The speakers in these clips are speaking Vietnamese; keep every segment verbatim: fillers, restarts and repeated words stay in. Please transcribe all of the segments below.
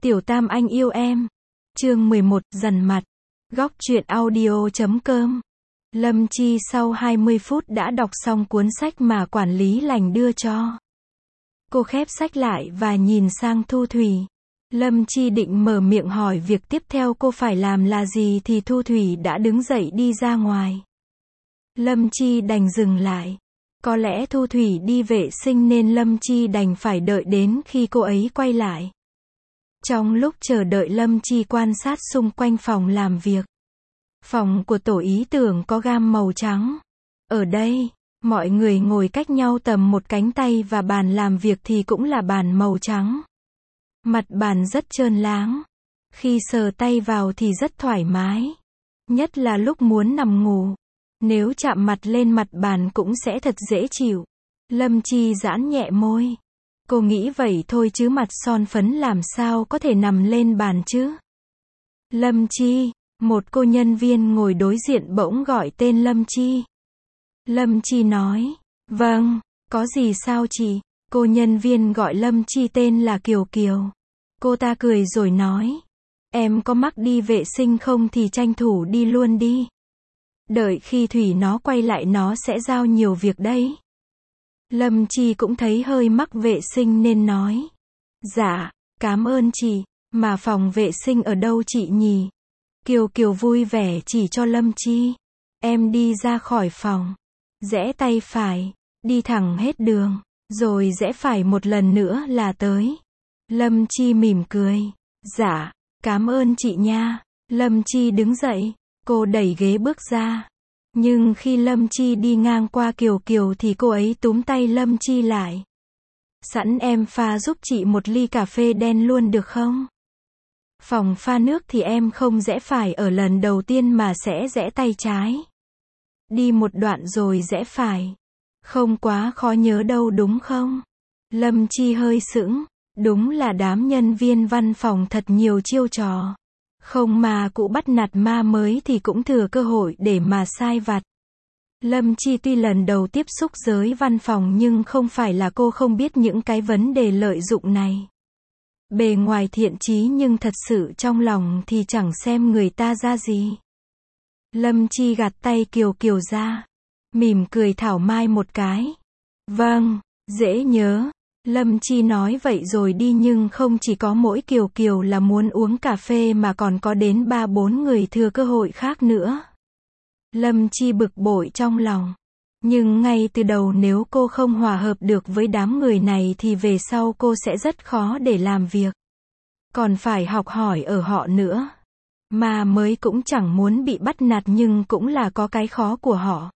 Tiểu Tam anh yêu em. Chương mười một, dằn mặt. Góc truyện audio chấm com. Lâm Chi sau hai mươi phút đã đọc xong cuốn sách mà quản lý lành đưa cho. Cô khép sách lại và nhìn sang Thu Thủy. Lâm Chi định mở miệng hỏi việc tiếp theo cô phải làm là gì thì Thu Thủy đã đứng dậy đi ra ngoài. Lâm Chi đành dừng lại. Có lẽ Thu Thủy đi vệ sinh nên Lâm Chi đành phải đợi đến khi cô ấy quay lại. Trong lúc chờ đợi Lâm Chi quan sát xung quanh phòng làm việc. Phòng của tổ ý tưởng có gam màu trắng. Ở đây, mọi người ngồi cách nhau tầm một cánh tay và bàn làm việc thì cũng là bàn màu trắng. Mặt bàn rất trơn láng. Khi sờ tay vào thì rất thoải mái. Nhất là lúc muốn nằm ngủ. Nếu chạm mặt lên mặt bàn cũng sẽ thật dễ chịu. Lâm Chi giãn nhẹ môi. Cô nghĩ vậy thôi chứ mặt son phấn làm sao có thể nằm lên bàn chứ. Lâm Chi, một cô nhân viên ngồi đối diện bỗng gọi tên Lâm Chi. Lâm Chi nói, vâng, có gì sao chị? Cô nhân viên gọi Lâm Chi tên là Kiều Kiều. Cô ta cười rồi nói, em có mắc đi vệ sinh không thì tranh thủ đi luôn đi. Đợi khi Thủy nó quay lại nó sẽ giao nhiều việc đấy. Lâm Chi cũng thấy hơi mắc vệ sinh nên nói, dạ, cảm ơn chị, mà phòng vệ sinh ở đâu chị nhỉ? Kiều Kiều vui vẻ chỉ cho Lâm Chi. Em đi ra khỏi phòng, rẽ tay phải, đi thẳng hết đường, rồi rẽ phải một lần nữa là tới. Lâm Chi mỉm cười, dạ, cảm ơn chị nha. Lâm Chi đứng dậy, cô đẩy ghế bước ra. Nhưng khi Lâm Chi đi ngang qua Kiều Kiều thì cô ấy túm tay Lâm Chi lại. Sẵn em pha giúp chị một ly cà phê đen luôn được không? Phòng pha nước thì em không rẽ phải ở lần đầu tiên mà sẽ rẽ tay trái. Đi một đoạn rồi rẽ phải. Không quá khó nhớ đâu đúng không? Lâm Chi hơi sững. Đúng là đám nhân viên văn phòng thật nhiều chiêu trò. Không mà cụ bắt nạt ma mới thì cũng thừa cơ hội để mà sai vặt. Lâm Chi tuy lần đầu tiếp xúc giới văn phòng nhưng không phải là cô không biết những cái vấn đề lợi dụng này. Bề ngoài thiện chí nhưng thật sự trong lòng thì chẳng xem người ta ra gì. Lâm Chi gạt tay Kiều Kiều ra. Mỉm cười thảo mai một cái. Vâng, dễ nhớ. Lâm Chi nói vậy rồi đi nhưng không chỉ có mỗi Kiều Kiều là muốn uống cà phê mà còn có đến ba bốn người thừa cơ hội khác nữa. Lâm Chi bực bội trong lòng. Nhưng ngay từ đầu nếu cô không hòa hợp được với đám người này thì về sau cô sẽ rất khó để làm việc. Còn phải học hỏi ở họ nữa. Mà mới cũng chẳng muốn bị bắt nạt nhưng cũng là có cái khó của họ.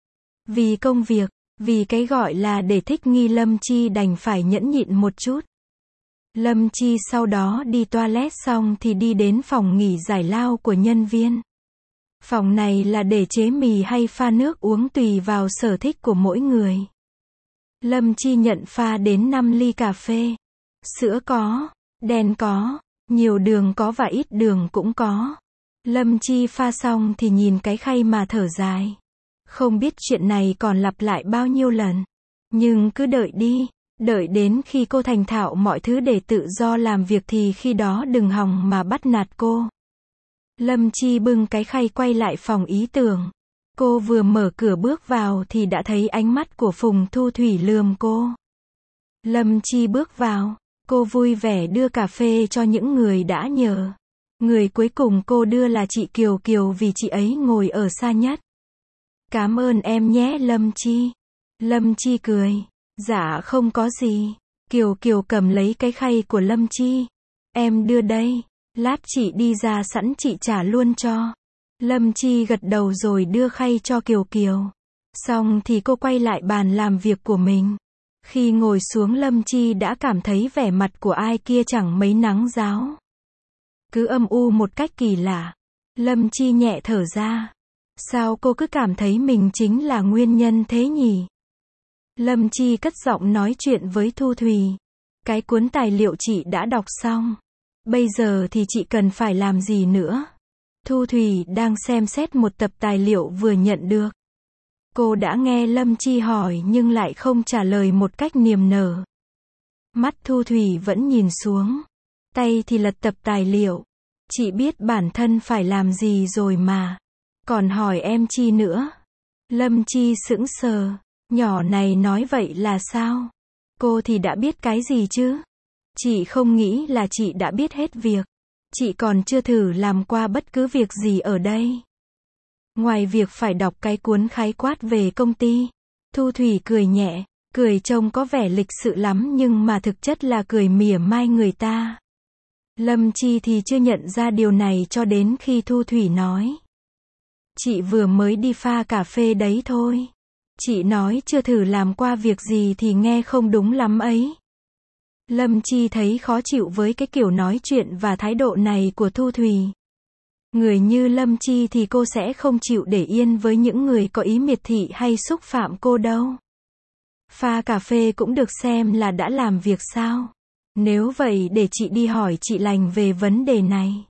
Vì công việc. Vì cái gọi là để thích nghi Lâm Chi đành phải nhẫn nhịn một chút. Lâm Chi sau đó đi toilet xong thì đi đến phòng nghỉ giải lao của nhân viên. Phòng này là để chế mì hay pha nước uống tùy vào sở thích của mỗi người. Lâm Chi nhận pha đến năm ly cà phê. Sữa có, đen có, nhiều đường có và ít đường cũng có. Lâm Chi pha xong thì nhìn cái khay mà thở dài. Không biết chuyện này còn lặp lại bao nhiêu lần. Nhưng cứ đợi đi. Đợi đến khi cô thành thạo mọi thứ để tự do làm việc thì khi đó đừng hòng mà bắt nạt cô. Lâm Chi bưng cái khay quay lại phòng ý tưởng. Cô vừa mở cửa bước vào thì đã thấy ánh mắt của Phùng Thu Thủy lườm cô. Lâm Chi bước vào. Cô vui vẻ đưa cà phê cho những người đã nhờ. Người cuối cùng cô đưa là chị Kiều Kiều vì chị ấy ngồi ở xa nhất. Cảm ơn em nhé Lâm Chi. Lâm Chi cười. Dạ không có gì. Kiều Kiều cầm lấy cái khay của Lâm Chi. Em đưa đây. Lát chị đi ra sẵn chị trả luôn cho. Lâm Chi gật đầu rồi đưa khay cho Kiều Kiều. Xong thì cô quay lại bàn làm việc của mình. Khi ngồi xuống Lâm Chi đã cảm thấy vẻ mặt của ai kia chẳng mấy nắng ráo. Cứ âm u một cách kỳ lạ. Lâm Chi nhẹ thở ra. Sao cô cứ cảm thấy mình chính là nguyên nhân thế nhỉ? Lâm Chi cất giọng nói chuyện với Thu Thủy. Cái cuốn tài liệu chị đã đọc xong. Bây giờ thì chị cần phải làm gì nữa? Thu Thủy đang xem xét một tập tài liệu vừa nhận được. Cô đã nghe Lâm Chi hỏi nhưng lại không trả lời một cách niềm nở. Mắt Thu Thủy vẫn nhìn xuống. tay thì lật tập tài liệu. Chị biết bản thân phải làm gì rồi mà. Còn hỏi em chi nữa? Lâm Chi sững sờ. Nhỏ này nói vậy là sao? Cô thì đã biết cái gì chứ? Chị không nghĩ là chị đã biết hết việc. Chị còn chưa thử làm qua bất cứ việc gì ở đây. Ngoài việc phải đọc cái cuốn khái quát về công ty. Thu Thủy cười nhẹ, cười trông có vẻ lịch sự lắm nhưng mà thực chất là cười mỉa mai người ta. Lâm Chi thì chưa nhận ra điều này cho đến khi Thu Thủy nói. Chị vừa mới đi pha cà phê đấy thôi. Chị nói chưa thử làm qua việc gì thì nghe không đúng lắm ấy. Lâm Chi thấy khó chịu với cái kiểu nói chuyện và thái độ này của Thu Thủy. Người như Lâm Chi thì cô sẽ không chịu để yên với những người có ý miệt thị hay xúc phạm cô đâu. Pha cà phê cũng được xem là đã làm việc sao? Nếu vậy để chị đi hỏi chị Lành về vấn đề này.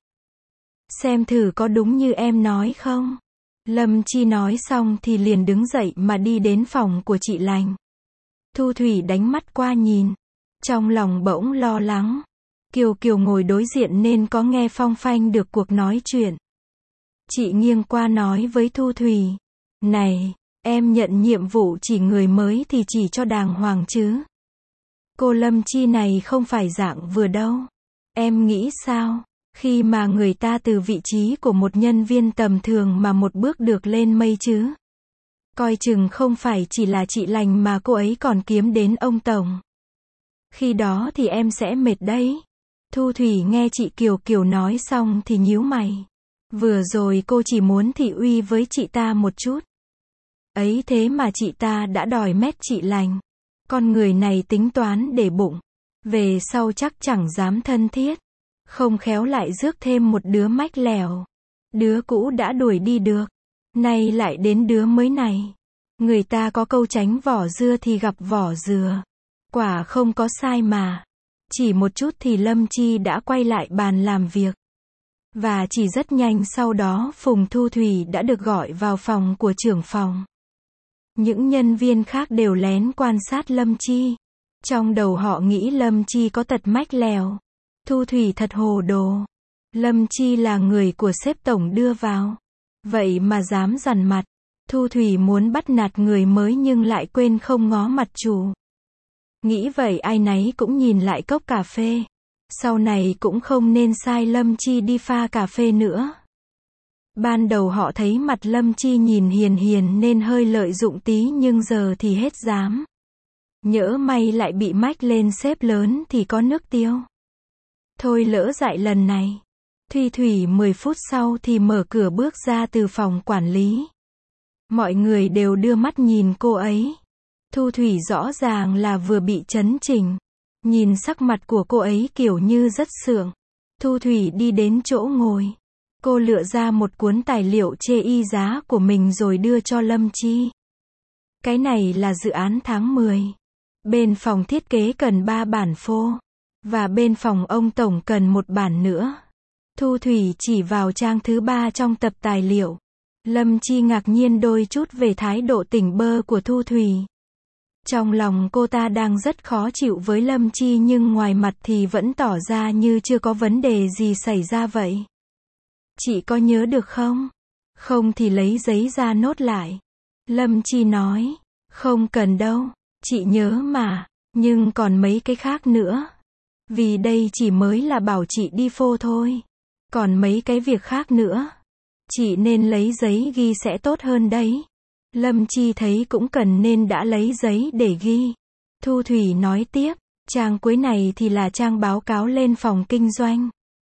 Xem thử có đúng như em nói không? Lâm Chi nói xong thì liền đứng dậy mà đi đến phòng của chị Lành. Thu Thủy đánh mắt qua nhìn. Trong lòng bỗng lo lắng. Kiều Kiều ngồi đối diện nên có nghe phong phanh được cuộc nói chuyện. Chị nghiêng qua nói với Thu Thủy. Này, em nhận nhiệm vụ chỉ người mới thì chỉ cho đàng hoàng chứ. Cô Lâm Chi này không phải dạng vừa đâu. Em nghĩ sao? Khi mà người ta từ vị trí của một nhân viên tầm thường mà một bước được lên mây chứ. Coi chừng không phải chỉ là chị Lành mà cô ấy còn kiếm đến ông Tổng. Khi đó thì em sẽ mệt đấy. Thu Thủy nghe chị Kiều Kiều nói xong thì nhíu mày. Vừa rồi cô chỉ muốn thị uy với chị ta một chút. Ấy thế mà chị ta đã đòi mét chị Lành. Con người này tính toán để bụng. Về sau chắc chẳng dám thân thiết. Không khéo lại rước thêm một đứa mách lẻo. Đứa cũ đã đuổi đi được. Nay lại đến đứa mới này. Người ta có câu tránh vỏ dưa thì gặp vỏ dừa. Quả không có sai mà. Chỉ một chút thì Lâm Chi đã quay lại bàn làm việc. Và chỉ rất nhanh sau đó Phùng Thu Thủy đã được gọi vào phòng của trưởng phòng. Những nhân viên khác đều lén quan sát Lâm Chi. Trong đầu họ nghĩ Lâm Chi có tật mách lèo. Thu Thủy thật hồ đồ. Lâm Chi là người của sếp tổng đưa vào. Vậy mà dám dằn mặt. Thu Thủy muốn bắt nạt người mới nhưng lại quên không ngó mặt chủ. Nghĩ vậy ai nấy cũng nhìn lại cốc cà phê. Sau này cũng không nên sai Lâm Chi đi pha cà phê nữa. Ban đầu họ thấy mặt Lâm Chi nhìn hiền hiền nên hơi lợi dụng tí nhưng giờ thì hết dám. Nhỡ may lại bị mách lên sếp lớn thì có nước tiêu. Thôi lỡ dại lần này. Thùy Thủy mười phút sau thì mở cửa bước ra từ phòng quản lý. Mọi người đều đưa mắt nhìn cô ấy. Thu Thủy rõ ràng là vừa bị chấn chỉnh. Nhìn sắc mặt của cô ấy kiểu như rất sượng. Thu Thủy đi đến chỗ ngồi. Cô lựa ra một cuốn tài liệu chê y giá của mình rồi đưa cho Lâm Chi. Cái này là dự án tháng mười. Bên phòng thiết kế cần ba bản phô. Và bên phòng ông Tổng cần một bản nữa. Thu Thủy chỉ vào trang thứ ba trong tập tài liệu. Lâm Chi ngạc nhiên đôi chút về thái độ tỉnh bơ của Thu Thủy. Trong lòng cô ta đang rất khó chịu với Lâm Chi nhưng ngoài mặt thì vẫn tỏ ra như chưa có vấn đề gì xảy ra vậy. Chị có nhớ được không? Không thì lấy giấy ra nốt lại. Lâm Chi nói. Không cần đâu. Chị nhớ mà. Nhưng còn mấy cái khác nữa. Vì đây chỉ mới là bảo chị đi phô thôi. Còn mấy cái việc khác nữa. Chị nên lấy giấy ghi sẽ tốt hơn đấy. Lâm Chi thấy cũng cần nên đã lấy giấy để ghi. Thu Thủy nói tiếp. Trang cuối này thì là trang báo cáo lên phòng kinh doanh.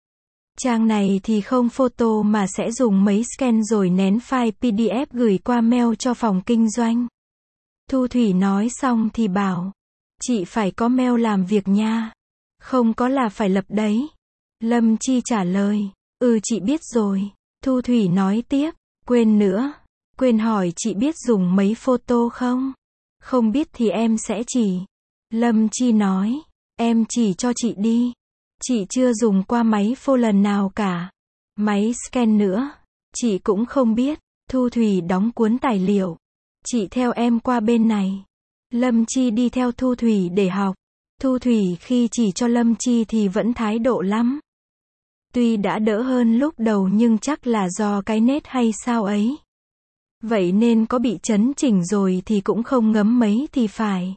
Trang này thì không photo mà sẽ dùng mấy scan rồi nén file pê đê ép gửi qua mail cho phòng kinh doanh. Thu Thủy nói xong thì bảo. Chị phải có mail làm việc nha. Không có là phải lập đấy. Lâm Chi trả lời. Ừ chị biết rồi. Thu Thủy nói tiếp. Quên nữa. Quên hỏi chị biết dùng mấy photo không? Không biết thì em sẽ chỉ. Lâm Chi nói. Em chỉ cho chị đi. Chị chưa dùng qua máy phô lần nào cả. Máy scan nữa. Chị cũng không biết. Thu Thủy đóng cuốn tài liệu. Chị theo em qua bên này. Lâm Chi đi theo Thu Thủy để học. Thu Thủy khi chỉ cho Lâm Chi thì vẫn thái độ lắm. Tuy đã đỡ hơn lúc đầu nhưng chắc là do cái nết hay sao ấy. Vậy nên có bị chấn chỉnh rồi thì cũng không ngấm mấy thì phải.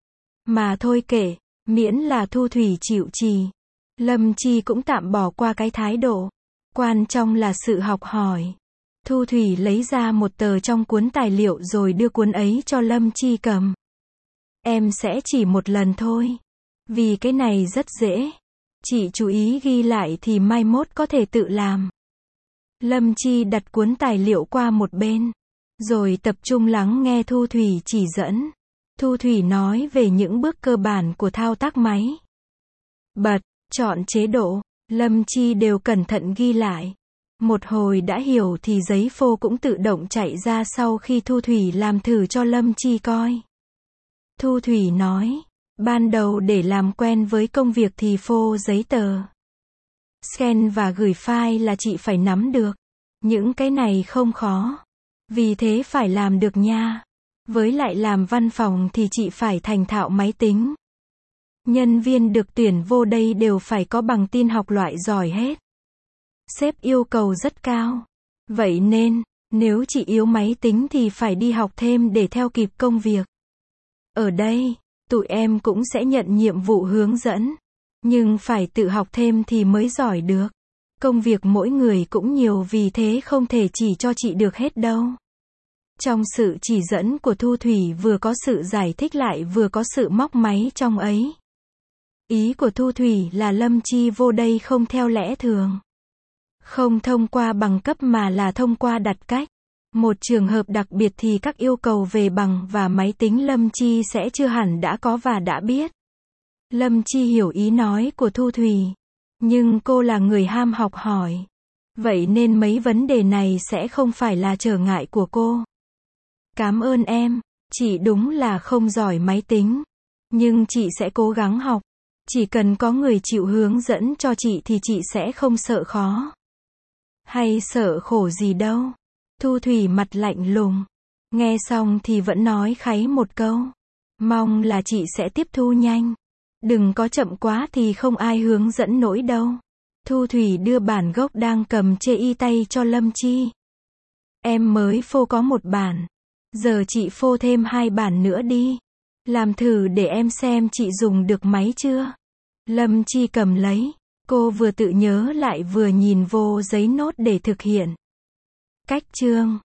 Mà thôi kệ, miễn là Thu Thủy chịu trì. Lâm Chi cũng tạm bỏ qua cái thái độ. Quan trọng là sự học hỏi. Thu Thủy lấy ra một tờ trong cuốn tài liệu rồi đưa cuốn ấy cho Lâm Chi cầm. Em sẽ chỉ một lần thôi. Vì cái này rất dễ. Chị chú ý ghi lại thì mai mốt có thể tự làm. Lâm Chi đặt cuốn tài liệu qua một bên. Rồi tập trung lắng nghe Thu Thủy chỉ dẫn. Thu Thủy nói về những bước cơ bản của thao tác máy. Bật, chọn chế độ, Lâm Chi đều cẩn thận ghi lại. Một hồi đã hiểu thì giấy phô cũng tự động chạy ra sau khi Thu Thủy làm thử cho Lâm Chi coi. Thu Thủy nói, ban đầu để làm quen với công việc thì phô giấy tờ, scan và gửi file là chị phải nắm được. Những cái này không khó. Vì thế phải làm được nha. Với lại làm văn phòng thì chị phải thành thạo máy tính. Nhân viên được tuyển vô đây đều phải có bằng tin học loại giỏi hết. Sếp yêu cầu rất cao. Vậy nên, nếu chị yếu máy tính thì phải đi học thêm để theo kịp công việc. Ở đây, tụi em cũng sẽ nhận nhiệm vụ hướng dẫn. Nhưng phải tự học thêm thì mới giỏi được. Công việc mỗi người cũng nhiều vì thế không thể chỉ cho chị được hết đâu. Trong sự chỉ dẫn của Thu Thủy vừa có sự giải thích lại vừa có sự móc máy trong ấy. Ý của Thu Thủy là Lâm Chi vô đây không theo lẽ thường. Không thông qua bằng cấp mà là thông qua đặt cách. Một trường hợp đặc biệt thì các yêu cầu về bằng và máy tính Lâm Chi sẽ chưa hẳn đã có và đã biết. Lâm Chi hiểu ý nói của Thu Thủy. Nhưng cô là người ham học hỏi. Vậy nên mấy vấn đề này sẽ không phải là trở ngại của cô. Cảm ơn em, chị đúng là không giỏi máy tính. Nhưng chị sẽ cố gắng học. Chỉ cần có người chịu hướng dẫn cho chị thì chị sẽ không sợ khó. Hay sợ khổ gì đâu. Thu Thủy mặt lạnh lùng. Nghe xong thì vẫn nói kháy một câu. Mong là chị sẽ tiếp thu nhanh. Đừng có chậm quá thì không ai hướng dẫn nổi đâu. Thu Thủy đưa bản gốc đang cầm chê y tay cho Lâm Chi. Em mới phô có một bản. Giờ chị phô thêm hai bản nữa đi. Làm thử để em xem chị dùng được máy chưa. Lâm Chi cầm lấy. Cô vừa tự nhớ lại vừa nhìn vô giấy nốt để thực hiện. Cách chương.